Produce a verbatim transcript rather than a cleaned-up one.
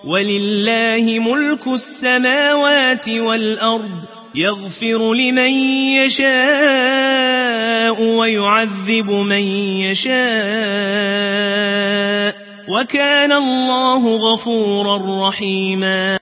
ولله ملك السماوات والأرض يغفر لمن يشاء ويعذب من يشاء وكان الله غفورا رحيما.